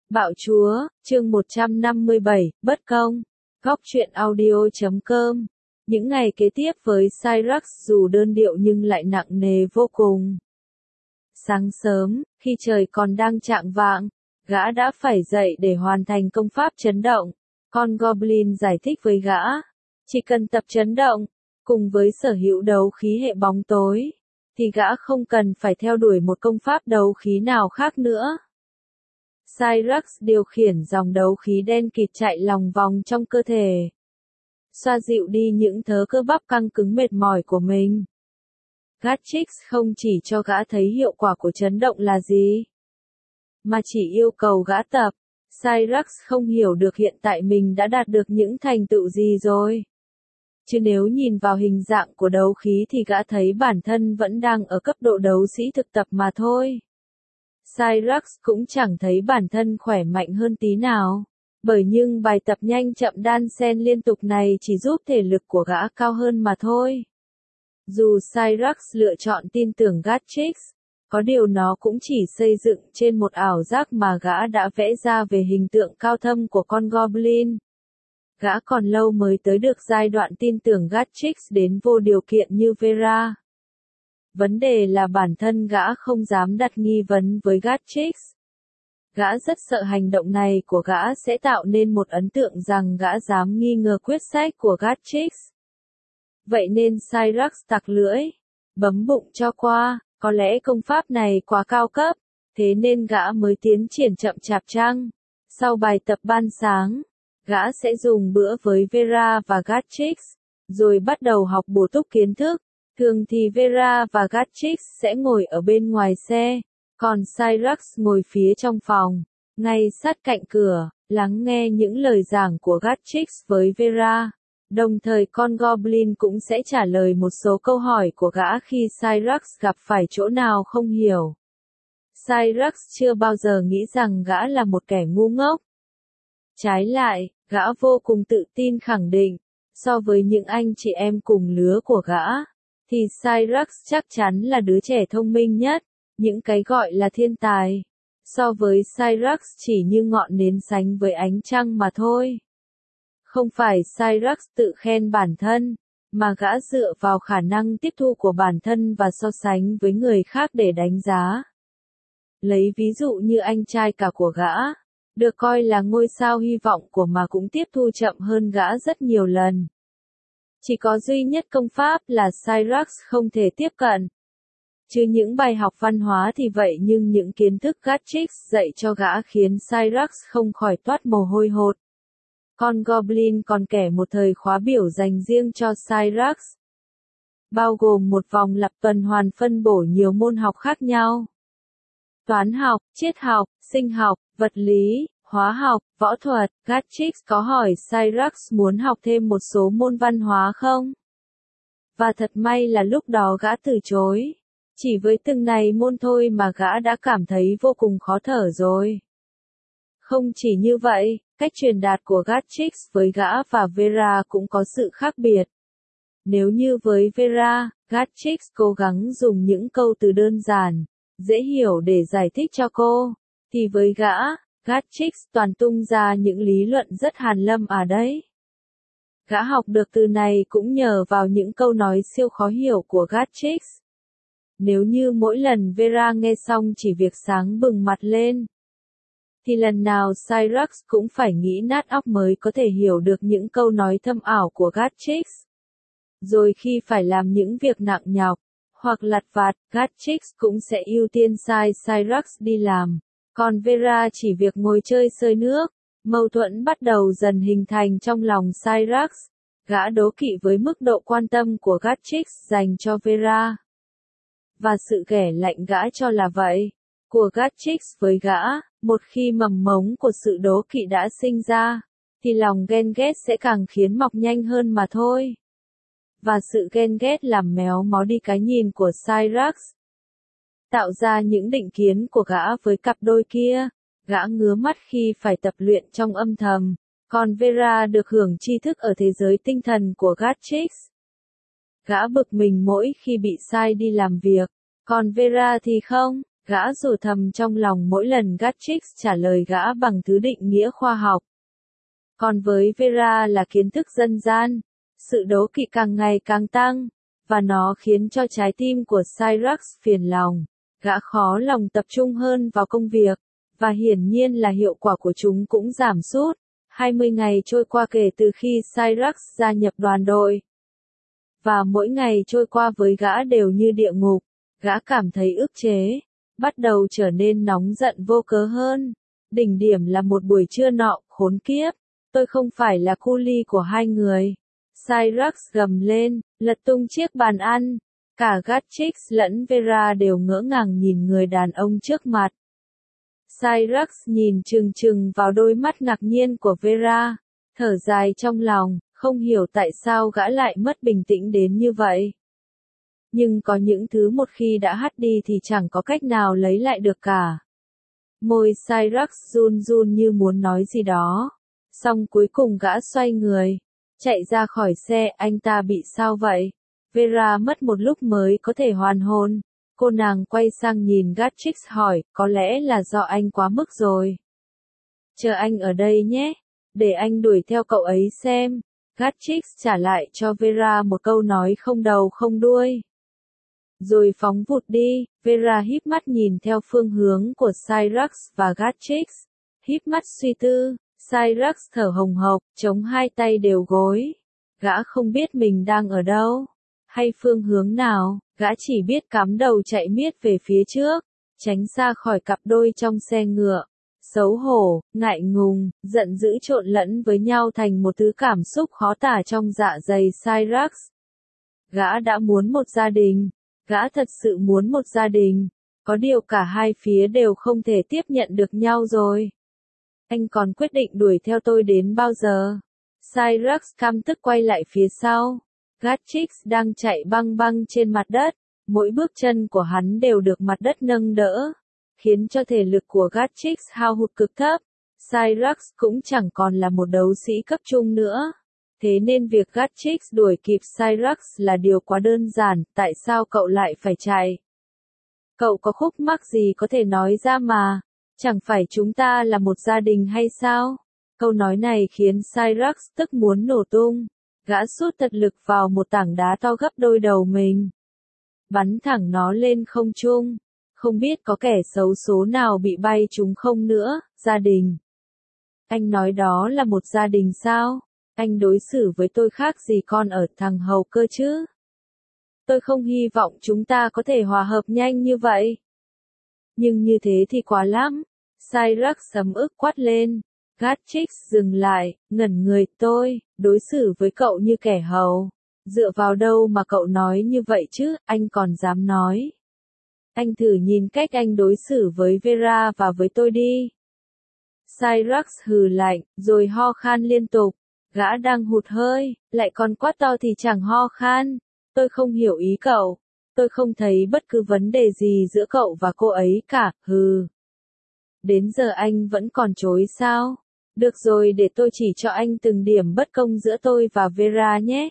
Bạo chúa, chương 157, bất công. Góc truyện audio.com. Những ngày kế tiếp với Cyrax dù đơn điệu nhưng lại nặng nề vô cùng. Sáng sớm, khi trời còn đang chạng vạng, gã đã phải dậy để hoàn thành công pháp chấn động. Con Goblin giải thích với gã, chỉ cần tập chấn động, cùng với sở hữu đấu khí hệ bóng tối, thì gã không cần phải theo đuổi một công pháp đấu khí nào khác nữa. Cyrax điều khiển dòng đấu khí đen kịt chạy lòng vòng trong cơ thể, xoa dịu đi những thớ cơ bắp căng cứng mệt mỏi của mình. Gatrix không chỉ cho gã thấy hiệu quả của chấn động là gì, mà chỉ yêu cầu gã tập. Cyrax không hiểu được hiện tại mình đã đạt được những thành tựu gì rồi. Chứ nếu nhìn vào hình dạng của đấu khí thì gã thấy bản thân vẫn đang ở cấp độ đấu sĩ thực tập mà thôi. Cyrax cũng chẳng thấy bản thân khỏe mạnh hơn tí nào, bởi nhưng bài tập nhanh chậm đan xen liên tục này chỉ giúp thể lực của gã cao hơn mà thôi. Dù Cyrax lựa chọn tin tưởng Gatrix, có điều nó cũng chỉ xây dựng trên một ảo giác mà gã đã vẽ ra về hình tượng cao thâm của con Goblin. Gã còn lâu mới tới được giai đoạn tin tưởng Gatrix đến vô điều kiện như Vera. Vấn đề là bản thân gã không dám đặt nghi vấn với Gatrix. Gã rất sợ hành động này của gã sẽ tạo nên một ấn tượng rằng gã dám nghi ngờ quyết sách của Gatrix. Vậy nên Cyrax tặc lưỡi, bấm bụng cho qua, có lẽ công pháp này quá cao cấp, thế nên gã mới tiến triển chậm chạp chăng. Sau bài tập ban sáng, gã sẽ dùng bữa với Vera và Gatrix, rồi bắt đầu học bổ túc kiến thức. Thường thì Vera và Gatrix sẽ ngồi ở bên ngoài xe, còn Cyrax ngồi phía trong phòng, ngay sát cạnh cửa, lắng nghe những lời giảng của Gatrix với Vera. Đồng thời con Goblin cũng sẽ trả lời một số câu hỏi của gã khi Cyrax gặp phải chỗ nào không hiểu. Cyrax chưa bao giờ nghĩ rằng gã là một kẻ ngu ngốc. Trái lại, gã vô cùng tự tin khẳng định, so với những anh chị em cùng lứa của gã, thì Cyrax chắc chắn là đứa trẻ thông minh nhất. Những cái gọi là thiên tài, so với Cyrax chỉ như ngọn nến sánh với ánh trăng mà thôi. Không phải Cyrax tự khen bản thân, mà gã dựa vào khả năng tiếp thu của bản thân và so sánh với người khác để đánh giá. Lấy ví dụ như anh trai cả của gã, được coi là ngôi sao hy vọng của mà cũng tiếp thu chậm hơn gã rất nhiều lần. Chỉ có duy nhất công pháp là Cyrax không thể tiếp cận. Chứ những bài học văn hóa thì vậy, nhưng những kiến thức Gatrix dạy cho gã khiến Cyrax không khỏi toát mồ hôi hột. Con Goblin còn kể một thời khóa biểu dành riêng cho Cyrax, bao gồm một vòng lặp tuần hoàn phân bổ nhiều môn học khác nhau. Toán học, triết học, sinh học, vật lý, hóa học, võ thuật. Gatrix có hỏi Cyrax muốn học thêm một số môn văn hóa không? Và thật may là lúc đó gã từ chối. Chỉ với từng này môn thôi mà gã đã cảm thấy vô cùng khó thở rồi. Không chỉ như vậy, cách truyền đạt của Gatrix với gã và Vera cũng có sự khác biệt. Nếu như với Vera, Gatrix cố gắng dùng những câu từ đơn giản, dễ hiểu để giải thích cho cô, thì với gã, Gatrix toàn tung ra những lý luận rất hàn lâm à đấy. Gã học được từ này cũng nhờ vào những câu nói siêu khó hiểu của Gatrix. Nếu như mỗi lần Vera nghe xong chỉ việc sáng bừng mặt lên, thì lần nào Cyrax cũng phải nghĩ nát óc mới có thể hiểu được những câu nói thâm ảo của Gatrix. Rồi khi phải làm những việc nặng nhọc, hoặc lặt vặt, Gatrix cũng sẽ ưu tiên sai Cyrax đi làm. Còn Vera chỉ việc ngồi chơi sơi nước. Mâu thuẫn bắt đầu dần hình thành trong lòng Cyrax. Gã đố kỵ với mức độ quan tâm của Gatrix dành cho Vera. Và sự ghẻ lạnh gã cho là vậy, của Gatrix với gã, một khi mầm mống của sự đố kỵ đã sinh ra, thì lòng ghen ghét sẽ càng khiến mọc nhanh hơn mà thôi. Và sự ghen ghét làm méo mó đi cái nhìn của Cyrax, tạo ra những định kiến của gã với cặp đôi kia. Gã ngứa mắt khi phải tập luyện trong âm thầm, còn Vera được hưởng tri thức ở thế giới tinh thần của Gatrix. Gã bực mình mỗi khi bị sai đi làm việc, còn Vera thì không, Gã rủa thầm trong lòng mỗi lần Gatchix trả lời gã bằng thứ định nghĩa khoa học. Còn với Vera là kiến thức dân gian, sự đố kỵ càng ngày càng tăng, và nó khiến cho trái tim của Cyrax phiền lòng. Gã khó lòng tập trung hơn vào công việc, và hiển nhiên là hiệu quả của chúng cũng giảm sút. 20 ngày trôi qua kể từ khi Cyrax gia nhập đoàn đội. Và mỗi ngày trôi qua với gã đều như địa ngục. Gã cảm thấy ức chế, bắt đầu trở nên nóng giận vô cớ hơn. Đỉnh điểm là một buổi trưa nọ, khốn kiếp. Tôi không phải là cu li của hai người. Cyrax gầm lên, lật tung chiếc bàn ăn. Cả Gatchix lẫn Vera đều ngỡ ngàng nhìn người đàn ông trước mặt. Cyrax nhìn chừng chừng vào đôi mắt ngạc nhiên của Vera, thở dài trong lòng, không hiểu tại sao gã lại mất bình tĩnh đến như vậy. Nhưng có những thứ một khi đã hắt đi thì chẳng có cách nào lấy lại được cả. Môi Cyrax run run như muốn nói gì đó. Xong cuối cùng gã xoay người, chạy ra khỏi xe. Anh ta bị sao vậy? Vera mất một lúc mới có thể hoàn hồn. Cô nàng quay sang nhìn Gatchix hỏi, có lẽ là do anh quá mức rồi. Chờ anh ở đây nhé, để anh đuổi theo cậu ấy xem. Gatchix trả lại cho Vera một câu nói không đầu không đuôi. Rồi phóng vụt đi. Vera híp mắt nhìn theo phương hướng của Cyrax và Gatchix. Híp mắt suy tư. Cyrax thở hồng hộc, chống hai tay đều gối. Gã không biết mình đang ở đâu, hay phương hướng nào, gã chỉ biết cắm đầu chạy miết về phía trước, tránh xa khỏi cặp đôi trong xe ngựa. Xấu hổ, ngại ngùng, giận dữ trộn lẫn với nhau thành một thứ cảm xúc khó tả trong dạ dày Cyrax. Gã đã muốn một gia đình, gã thật sự muốn một gia đình, có điều cả hai phía đều không thể tiếp nhận được nhau rồi. Anh còn quyết định đuổi theo tôi đến bao giờ? Cyrax căm tức quay lại phía sau. Gatchix đang chạy băng băng trên mặt đất, mỗi bước chân của hắn đều được mặt đất nâng đỡ, khiến cho thể lực của Gatchix hao hụt cực thấp. Cyrax cũng chẳng còn là một đấu sĩ cấp trung nữa. Thế nên việc Gatchix đuổi kịp Cyrax là điều quá đơn giản. Tại sao cậu lại phải chạy? Cậu có khúc mắc gì có thể nói ra mà? Chẳng phải chúng ta là một gia đình hay sao? Câu nói này khiến Cyrax tức muốn nổ tung. Gã sút tật lực vào một tảng đá to gấp đôi đầu mình, bắn thẳng nó lên không trung. Không biết có kẻ xấu số nào bị bay trúng không nữa. Gia đình? Anh nói đó là một gia đình sao? Anh đối xử với tôi khác gì con ở thằng hầu cơ chứ? Tôi không hy vọng chúng ta có thể hòa hợp nhanh như vậy. Nhưng như thế thì quá lắm. Cyrax sấm ức quát lên. Gatchix dừng lại, ngẩn người. Tôi đối xử với cậu như kẻ hầu. Dựa vào đâu mà cậu nói như vậy chứ? Anh còn dám nói? Anh thử nhìn cách anh đối xử với Vera và với tôi đi. Cyrax hừ lạnh, rồi ho khan liên tục. Gã đang hụt hơi, lại còn quát to thì chẳng ho khan. Tôi không hiểu ý cậu. Tôi không thấy bất cứ vấn đề gì giữa cậu và cô ấy cả. Hừ. Đến giờ anh vẫn còn chối sao? Được rồi, để tôi chỉ cho anh từng điểm bất công giữa tôi và Vera nhé.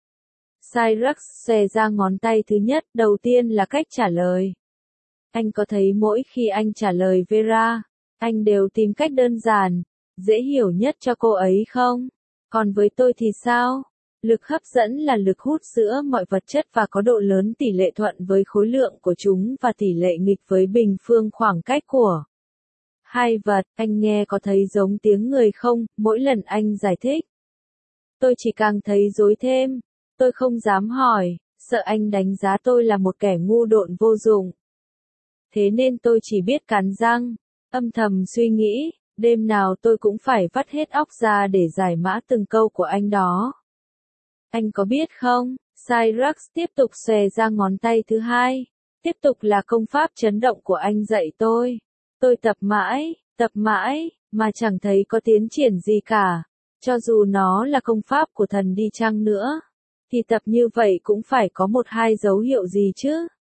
Cyrax xòe ra ngón tay thứ nhất. Đầu tiên là cách trả lời. Anh có thấy mỗi khi anh trả lời Vera, anh đều tìm cách đơn giản, dễ hiểu nhất cho cô ấy không? Còn với tôi thì sao? Lực hấp dẫn là lực hút giữa mọi vật chất và có độ lớn tỷ lệ thuận với khối lượng của chúng và tỷ lệ nghịch với bình phương khoảng cách của hai vật. Anh nghe có thấy giống tiếng người không? Mỗi lần anh giải thích, tôi chỉ càng thấy rối thêm. Tôi không dám hỏi, sợ anh đánh giá tôi là một kẻ ngu độn vô dụng. Thế nên tôi chỉ biết cắn răng, âm thầm suy nghĩ, đêm nào tôi cũng phải vắt hết óc ra để giải mã từng câu của anh đó. Anh có biết không? Cyrax tiếp tục xòe ra ngón tay thứ hai. Tiếp tục là công pháp chấn động của anh dạy tôi. Tôi tập mãi, mà chẳng thấy có tiến triển gì cả. Cho dù nó là công pháp của thần đi chăng nữa, thì tập như vậy cũng phải có một hai dấu hiệu gì chứ.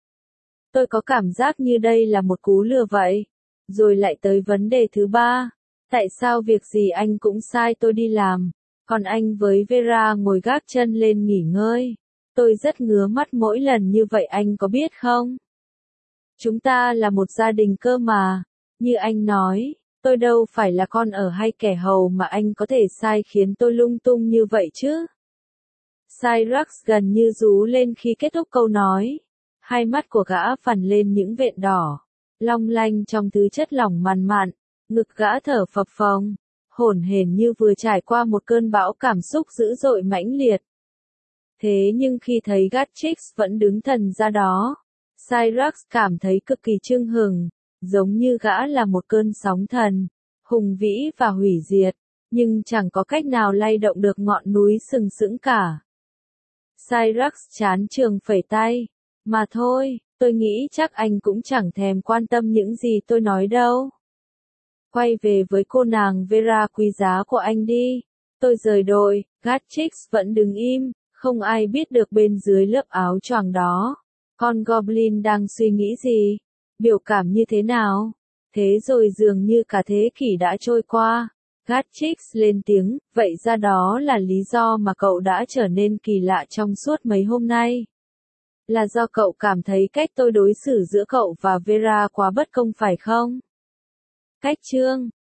Tôi có cảm giác như đây là một cú lừa vậy. Rồi lại tới vấn đề thứ ba. Tại sao việc gì anh cũng sai tôi đi làm, còn anh với Vera ngồi gác chân lên nghỉ ngơi? Tôi rất ngứa mắt mỗi lần như vậy, anh có biết không? Chúng ta là một gia đình cơ mà. Như anh nói, tôi đâu phải là con ở hay kẻ hầu mà anh có thể sai khiến tôi lung tung như vậy chứ. Cyrus gần như rú lên khi kết thúc câu nói. Hai mắt của gã phằn lên những vện đỏ, long lanh trong thứ chất lỏng màn mạn, ngực gã thở phập phồng, hổn hển như vừa trải qua một cơn bão cảm xúc dữ dội mãnh liệt. Thế nhưng khi thấy Gatchix vẫn đứng thần ra đó, Cyrus cảm thấy cực kỳ chưng hừng, giống như gã là một cơn sóng thần, hùng vĩ và hủy diệt, nhưng chẳng có cách nào lay động được ngọn núi sừng sững cả. Cyrus chán trường phẩy tay. Mà thôi, tôi nghĩ chắc anh cũng chẳng thèm quan tâm những gì tôi nói đâu. Quay về với cô nàng Vera quý giá của anh đi. Tôi rời đội, Gatchix vẫn đứng im, không ai biết được bên dưới lớp áo choàng đó. Con Goblin đang suy nghĩ gì? Biểu cảm như thế nào? Thế rồi dường như cả thế kỷ đã trôi qua. Gatchix lên tiếng, vậy ra đó là lý do mà cậu đã trở nên kỳ lạ trong suốt mấy hôm nay. Là do cậu cảm thấy cách tôi đối xử giữa cậu và Vera quá bất công phải không? Cách chương